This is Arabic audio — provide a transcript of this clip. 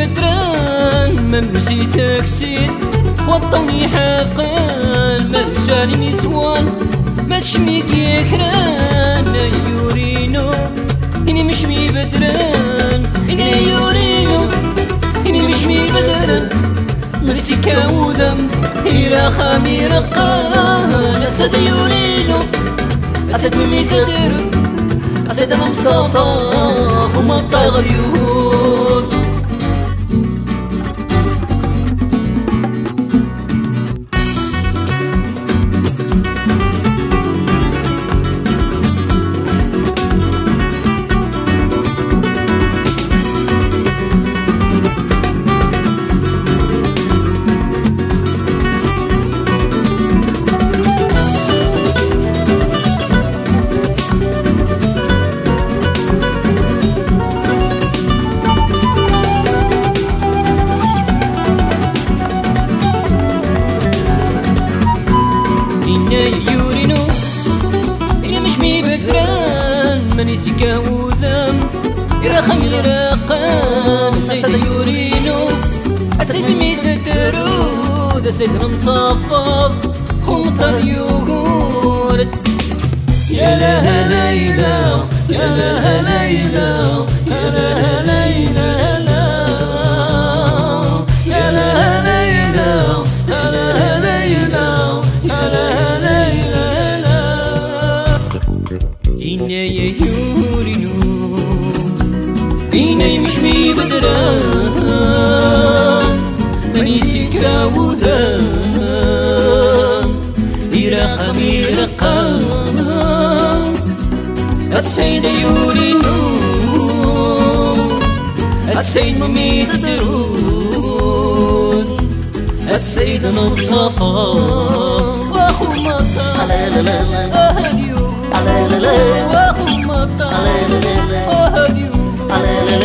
بدران ما مشيتك سيد وطوني حاقان ما وشاني ميزوان ما تشميك يكران يورينو إني مش مي بدران إني يورينو إني مش مي بدران مرسي كاوذم إلى خامي رقان أتسد يورينو أتسد ممي تدرن أتسد مصافا وما طاغيوت يورينو إني مش مي بدران ماني سكا وذم يرخم يرقان سيد يورينو السيد ميتترو ذا سيد مصفف خمطة يوغورت يا لها ليلى يا لها ليلى يا لها ليلى يا لها ليلى يا لها ليلى يا لها ليلى إني يورينو إني مش مي بدران ماني سكا وذان يرخمي رقان أتسيد يورينو أتسيد ممي تدرون أتسيد نصفا واخو مطا أهديو واخو مطا أهديو